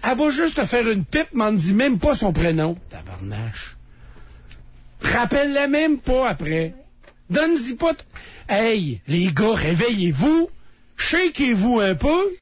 Elle va juste te faire une pipe, m'en dit même pas son prénom. Tabarnache. Rappelle-la même pas après. Donne-y pas... Hey, les gars, réveillez-vous. Shakez-vous un peu.